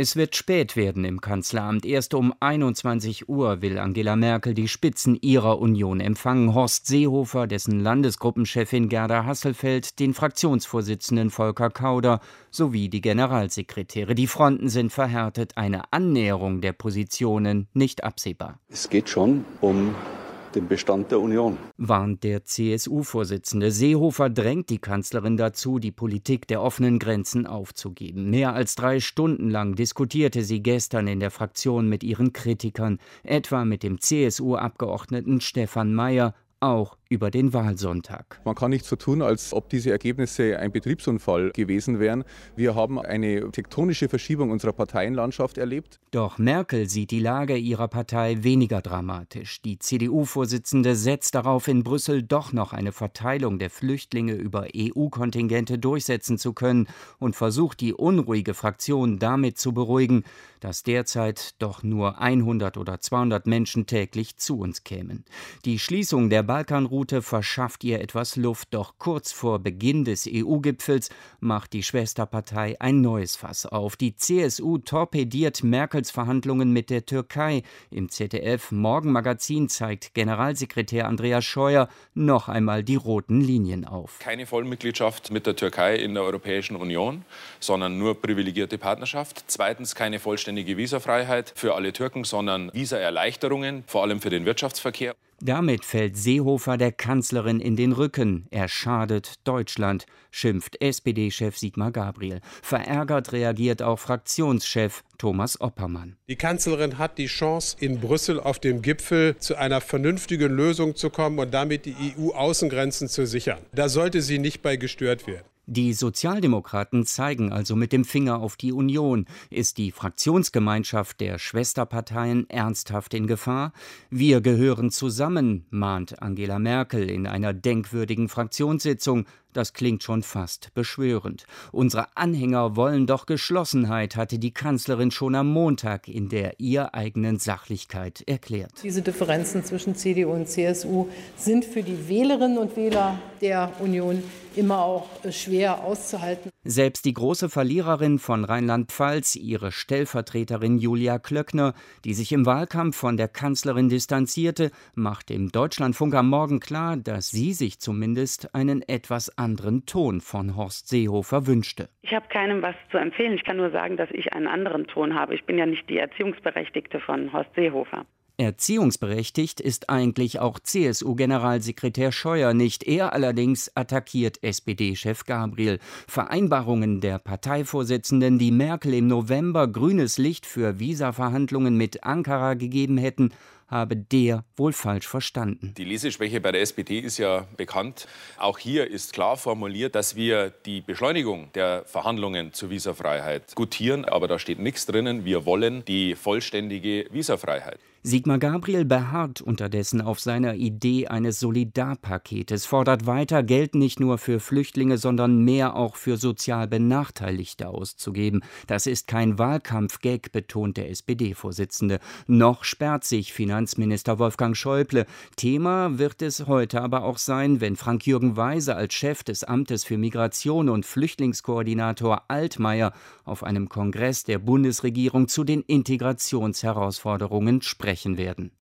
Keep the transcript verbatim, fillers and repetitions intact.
Es wird spät werden im Kanzleramt. Erst um einundzwanzig Uhr will Angela Merkel die Spitzen ihrer Union empfangen. Horst Seehofer, dessen Landesgruppenchefin Gerda Hasselfeld, den Fraktionsvorsitzenden Volker Kauder sowie die Generalsekretäre. Die Fronten sind verhärtet, eine Annäherung der Positionen nicht absehbar. Es geht schon um den Bestand der Union, warnt der C S U-Vorsitzende. Seehofer drängt die Kanzlerin dazu, die Politik der offenen Grenzen aufzugeben. Mehr als drei Stunden lang diskutierte sie gestern in der Fraktion mit ihren Kritikern, etwa mit dem C S U-Abgeordneten Stefan Mayer, auch über den Wahlsonntag. Man kann nicht so tun, als ob diese Ergebnisse ein Betriebsunfall gewesen wären. Wir haben eine tektonische Verschiebung unserer Parteienlandschaft erlebt. Doch Merkel sieht die Lage ihrer Partei weniger dramatisch. Die C D U-Vorsitzende setzt darauf, in Brüssel doch noch eine Verteilung der Flüchtlinge über E U-Kontingente durchsetzen zu können und versucht, die unruhige Fraktion damit zu beruhigen, dass derzeit doch nur hundert oder zweihundert Menschen täglich zu uns kämen. Die Schließung der Balkanroute verschafft ihr etwas Luft, doch kurz vor Beginn des E U-Gipfels macht die Schwesterpartei ein neues Fass auf. Die C S U torpediert Merkels Verhandlungen mit der Türkei. Im Z D F-Morgenmagazin zeigt Generalsekretär Andreas Scheuer noch einmal die roten Linien auf. Keine Vollmitgliedschaft mit der Türkei in der Europäischen Union, sondern nur privilegierte Partnerschaft. Zweitens keine vollständige Visafreiheit für alle Türken, sondern Visaerleichterungen, vor allem für den Wirtschaftsverkehr. Damit fällt Seehofer der Kanzlerin in den Rücken. Er schadet Deutschland, schimpft S P D-Chef Sigmar Gabriel. Verärgert reagiert auch Fraktionschef Thomas Oppermann. Die Kanzlerin hat die Chance, in Brüssel auf dem Gipfel zu einer vernünftigen Lösung zu kommen und damit die E U-Außengrenzen zu sichern. Da sollte sie nicht bei gestört werden. Die Sozialdemokraten zeigen also mit dem Finger auf die Union. Ist die Fraktionsgemeinschaft der Schwesterparteien ernsthaft in Gefahr? Wir gehören zusammen, mahnt Angela Merkel in einer denkwürdigen Fraktionssitzung. Das klingt schon fast beschwörend. Unsere Anhänger wollen doch Geschlossenheit, hatte die Kanzlerin schon am Montag in der ihr eigenen Sachlichkeit erklärt. Diese Differenzen zwischen C D U und C S U sind für die Wählerinnen und Wähler der Union immer auch schwer auszuhalten. Selbst die große Verliererin von Rheinland-Pfalz, ihre Stellvertreterin Julia Klöckner, die sich im Wahlkampf von der Kanzlerin distanzierte, macht im Deutschlandfunk am Morgen klar, dass sie sich zumindest einen etwas anderen Ton von Horst Seehofer wünschte. Ich habe keinem was zu empfehlen. Ich kann nur sagen, dass ich einen anderen Ton habe. Ich bin ja nicht die Erziehungsberechtigte von Horst Seehofer. Erziehungsberechtigt ist eigentlich auch C S U-Generalsekretär Scheuer nicht. Er allerdings attackiert S P D-Chef Gabriel. Vereinbarungen der Parteivorsitzenden, die Merkel im November grünes Licht für Visaverhandlungen mit Ankara gegeben hätten, habe der wohl falsch verstanden. Die Leseschwäche bei der S P D ist ja bekannt. Auch hier ist klar formuliert, dass wir die Beschleunigung der Verhandlungen zur Visafreiheit gutieren. Aber da steht nichts drinnen. Wir wollen die vollständige Visafreiheit. Sigmar Gabriel beharrt unterdessen auf seiner Idee eines Solidarpaketes, fordert weiter, Geld nicht nur für Flüchtlinge, sondern mehr auch für sozial Benachteiligte auszugeben. Das ist kein Wahlkampf-Gag, betont der S P D-Vorsitzende. Noch sperrt sich Finanzminister Wolfgang Schäuble. Thema wird es heute aber auch sein, wenn Frank-Jürgen Weise als Chef des Amtes für Migration und Flüchtlingskoordinator Altmaier auf einem Kongress der Bundesregierung zu den Integrationsherausforderungen sprechen werden.